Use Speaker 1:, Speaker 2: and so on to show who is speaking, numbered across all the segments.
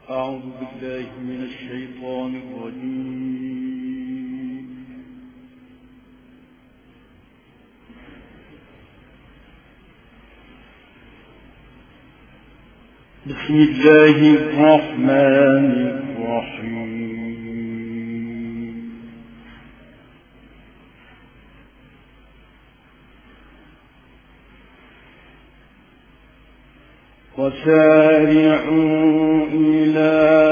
Speaker 1: أعوذ بالله من الشيطان الرجيم. بسم الله الرحمن الرحيم. وسارعوا إلى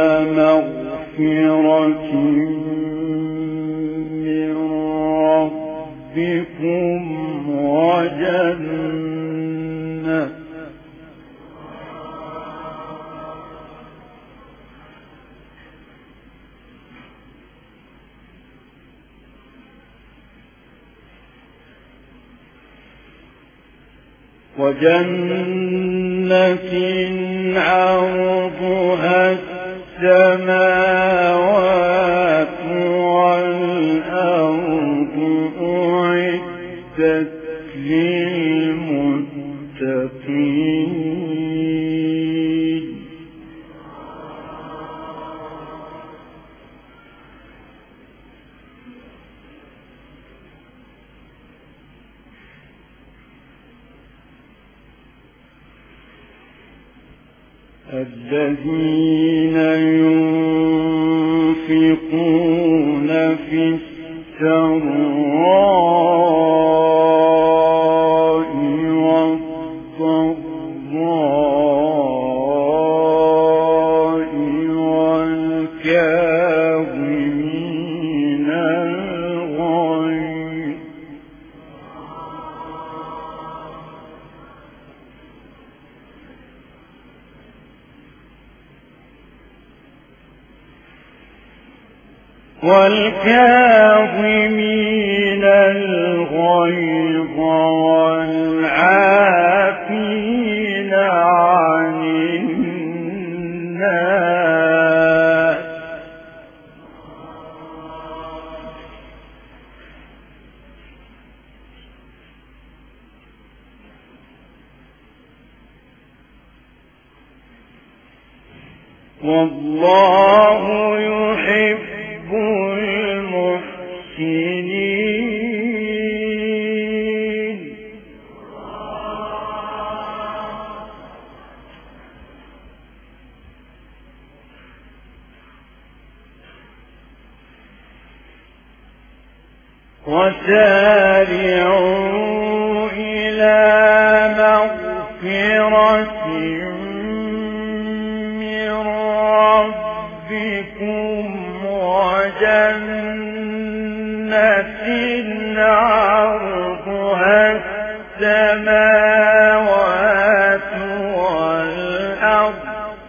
Speaker 1: مغفرة من ربكم وجنة عرضها السماوات والأرض أعدت للمتقين. الذين ينفقون في السراء والضراء والكاظمين الغيظ والعافين عن الناس والله يحب المحسنين. وسارعوا إلى مغفرة من ربكم وجنة عرضها السماوات والأرض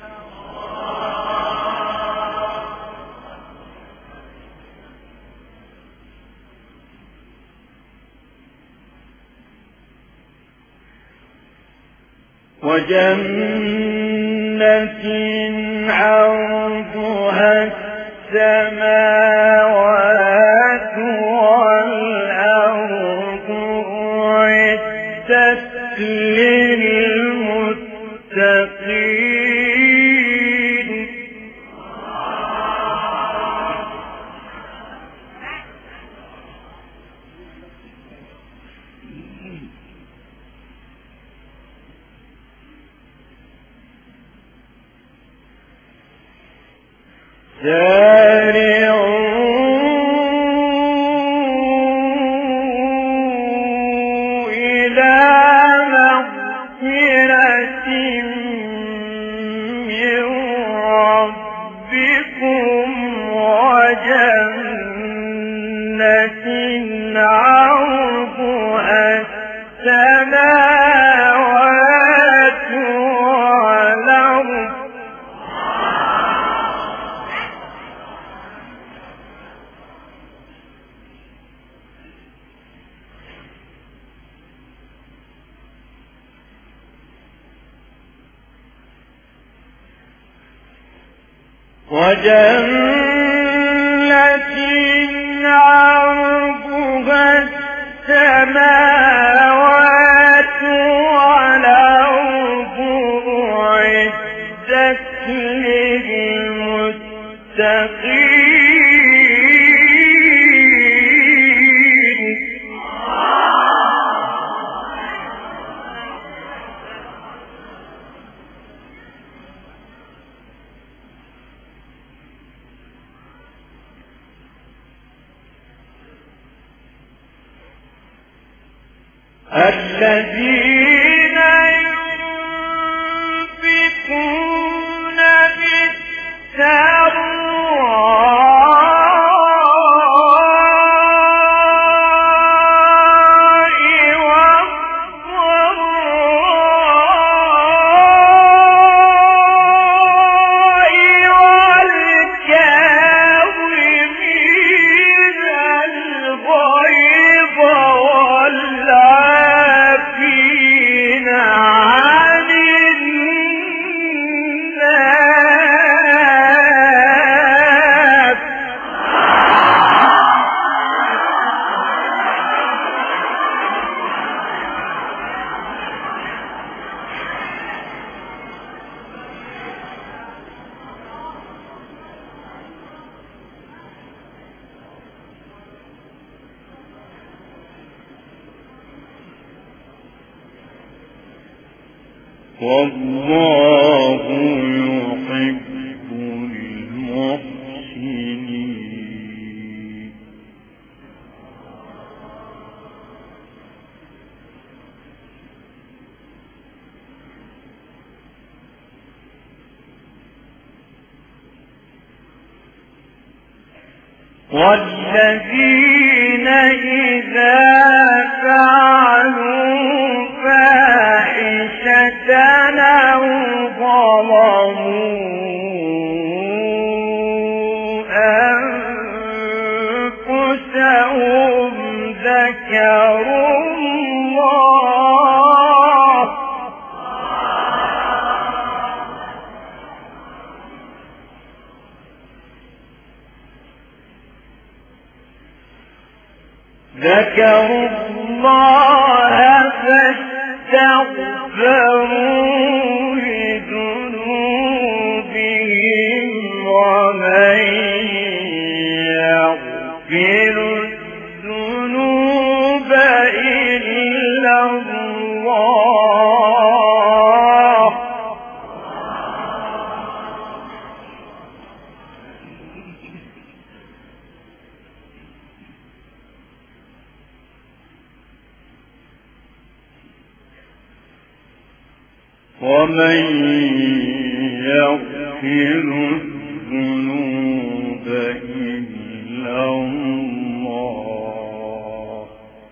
Speaker 1: عرضها السماوات والأرض أعدت للمتقين. سارعوا إلى مغفرة من ربكم وجنة عرضها السماوات والأرض عرضها السماوات والأرض أعدت للمتقين. الذين ينفقون والله يحب المحسنين. والذين إذا فعلوا فاحشة أو ظلموا أنفسهم ذكروا الله فاستغفروا لذنوبهم ومن يغفر الذنوب إلا الله ومن يغفر الذنوب إلا الله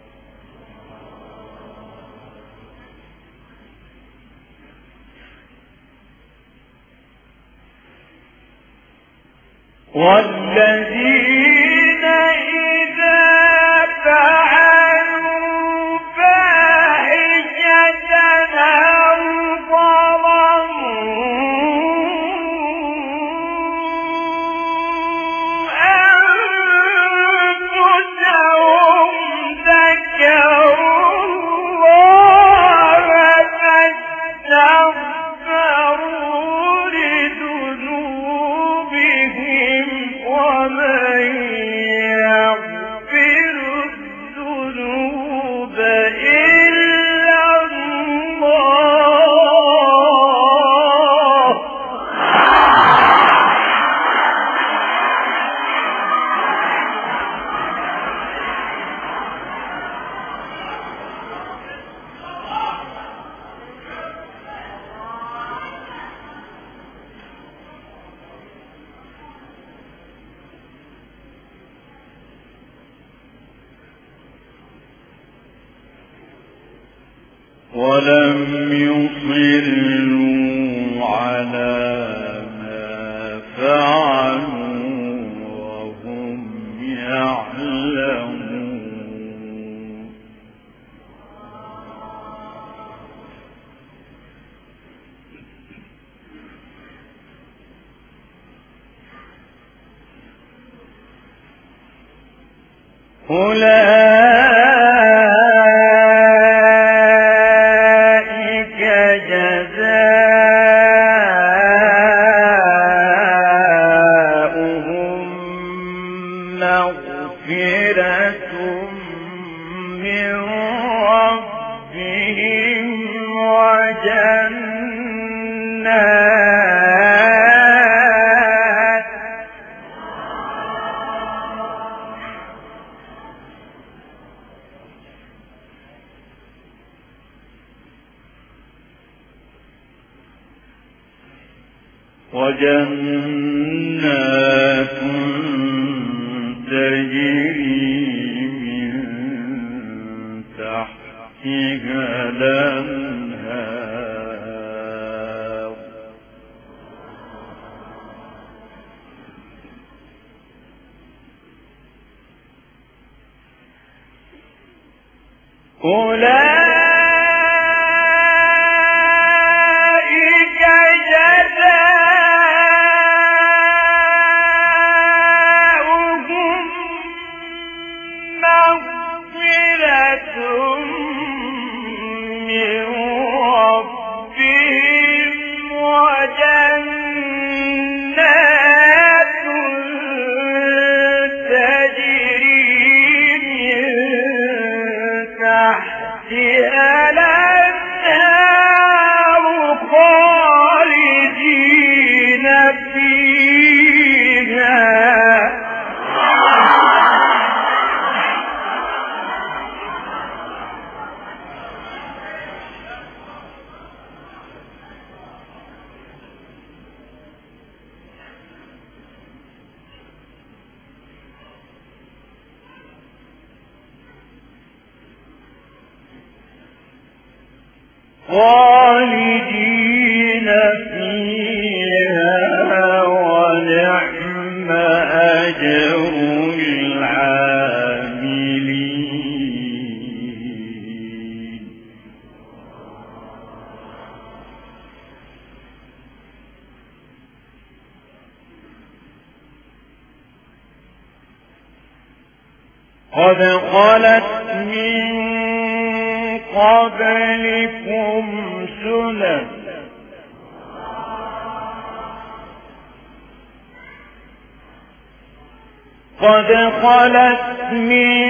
Speaker 1: والذين إذا فعلوا فاحشة أو ظلموا أنفسهم ذكروا الله فاستغفروا لذنوبهم ومن يغفر الذنوب إلا الله ولم يصروا على ما فعلوا وهم يعلمون أولئك جزاؤهم وجنات تجري من تحتها الأنهار أولئك جزاؤهم مغفرة من ربهم وجنات تجري من تحتها الأنهار خالدين فيها خالدين فيها ونعم أجر العاملين قد خلت من قبلكم سنن قد خلت من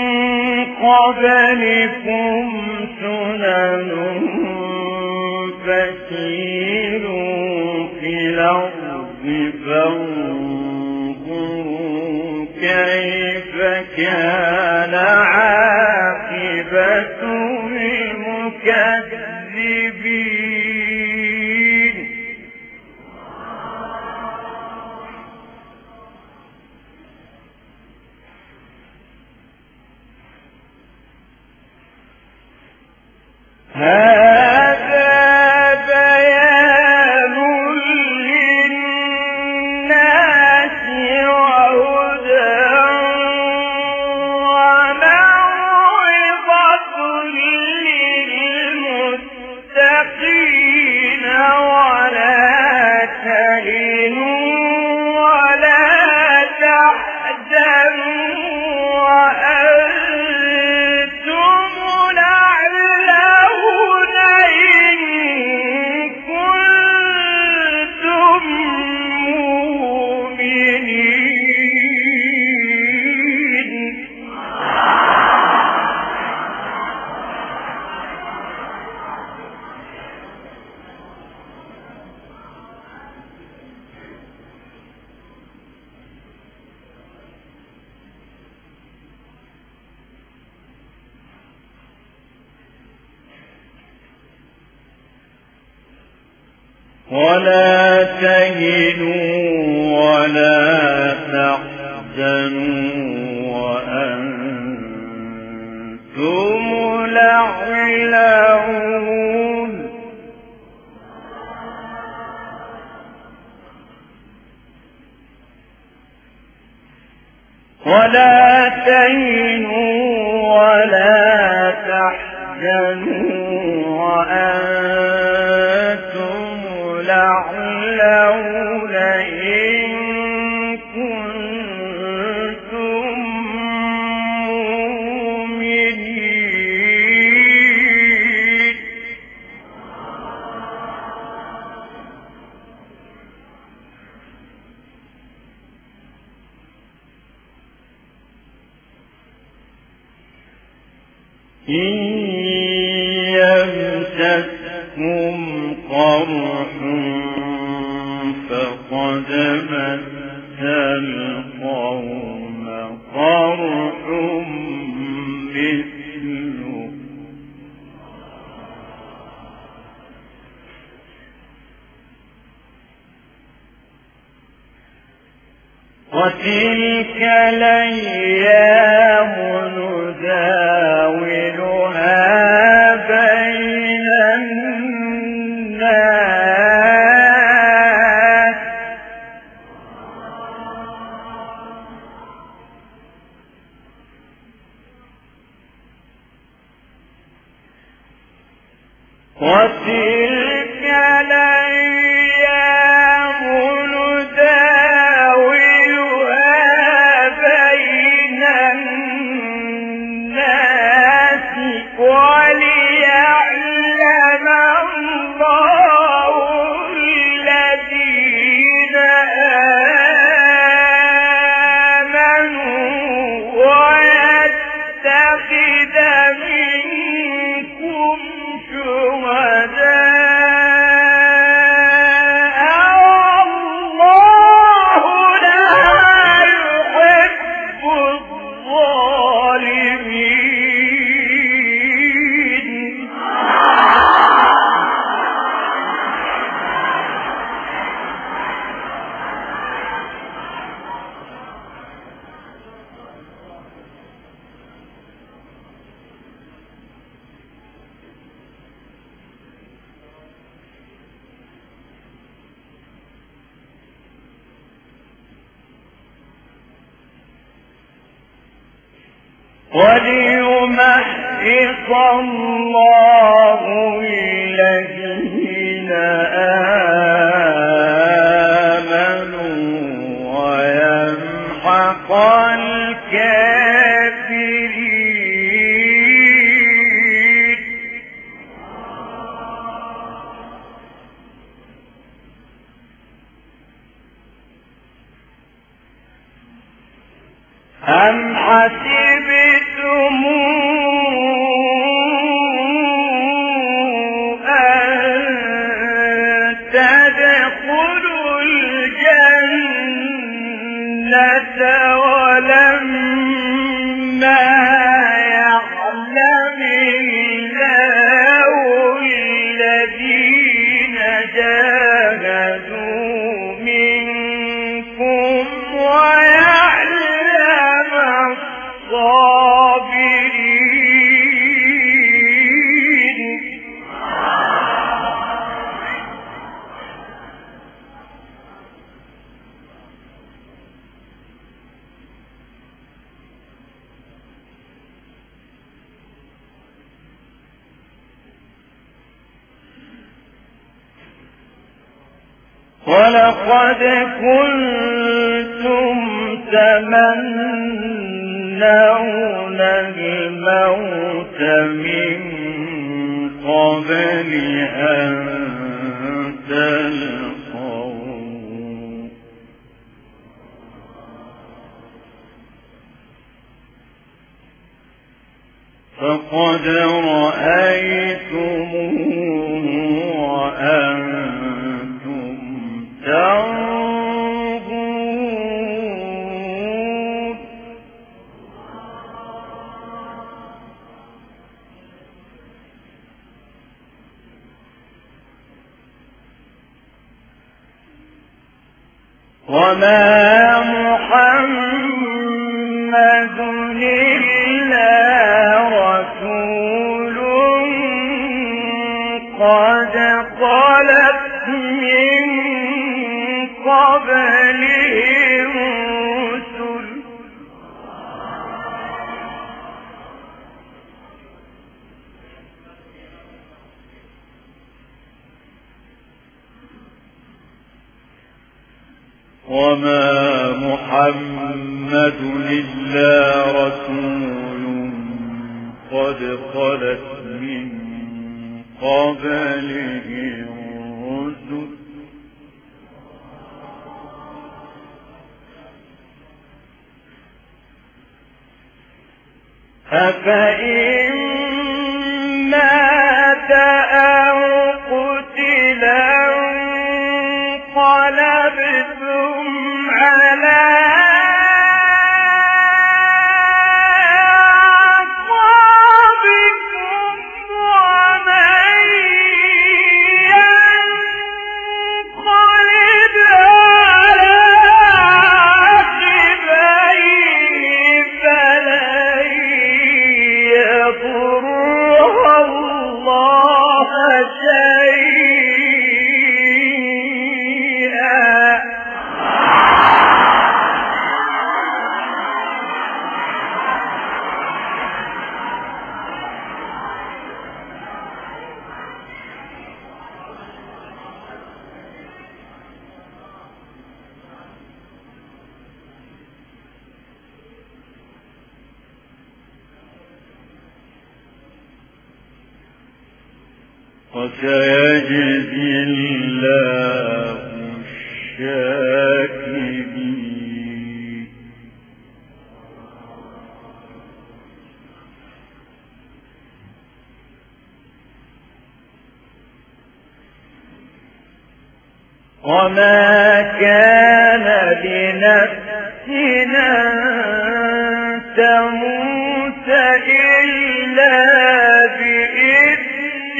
Speaker 1: قبلكم سنن فسيروا في الأرض فانظروا كيف كان عاقبة المكذبين هذا بيان للناس وهدى وموعظة للمتقين ولا تهنوا ولا تحزنوا وأنتم الأعلون إن كنتم مؤمنين ولا تهنوا ولا تحزنوا وأنتم الأعلون ولا تهنوا ولا تحزنوا وأنتم الأعلون إن كنتم مؤمنين إن يمسسكم قرح فقد مس القوم قرح مثله وتلك الأيام نداولها بين الناس وتلك الأيام نداولها بين الناس وليعلم الله الذين آمنوا ويتخذ منكم شهداء والله لا يحب الظالمين. وليمحص الله الذين آمنوا ويمحق الكافرين. أم حسبتم أن تدخلوا الجنة ولما يعلم الله الذين جاهدوا منكم ويعلم الصابرين. ولقد كنتم تمنون الموت من قبل أن تلقوه فقد رأيتموه وأنتم تنظرون. وما محمد إلا رسول قد خلت من قبله الرسل وما محمد إلا رسول قد خلت من قبله الرسل أفإن مات أو قتل انقلبتم على أعقابكم ومن ينقلب على
Speaker 2: وسيجزي الله الشاكرين. وما كان لنفس أن تموت إلا بإذن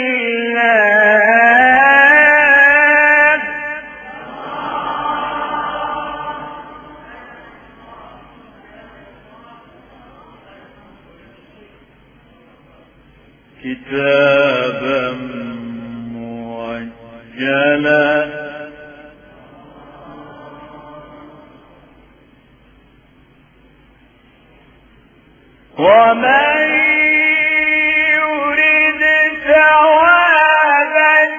Speaker 2: الله. كتابا مؤجلا ومن يريد ثواب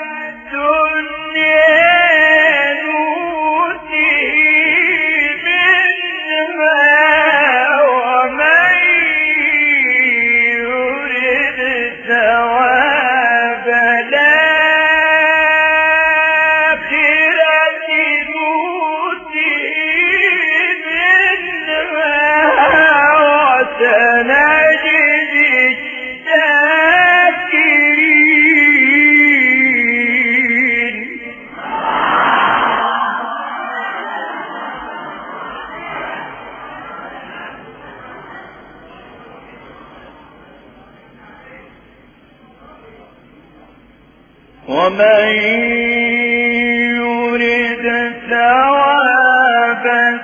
Speaker 2: الدنيا نؤته منها ومن يريد ثواب الآخرة نؤته منها وسنجزي الشاكرين. ومن يرد ثواب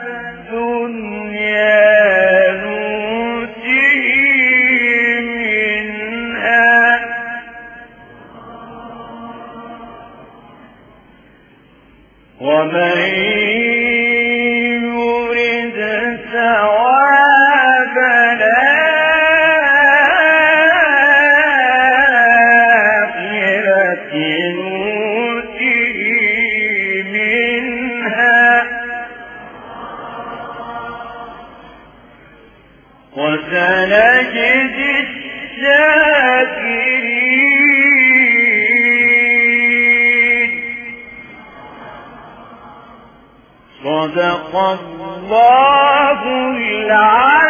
Speaker 2: الدنيا نؤته منها ومن يرد ثواب الآخرة نؤته منها وسنجزي الشاكرين. صدق الله العظيم.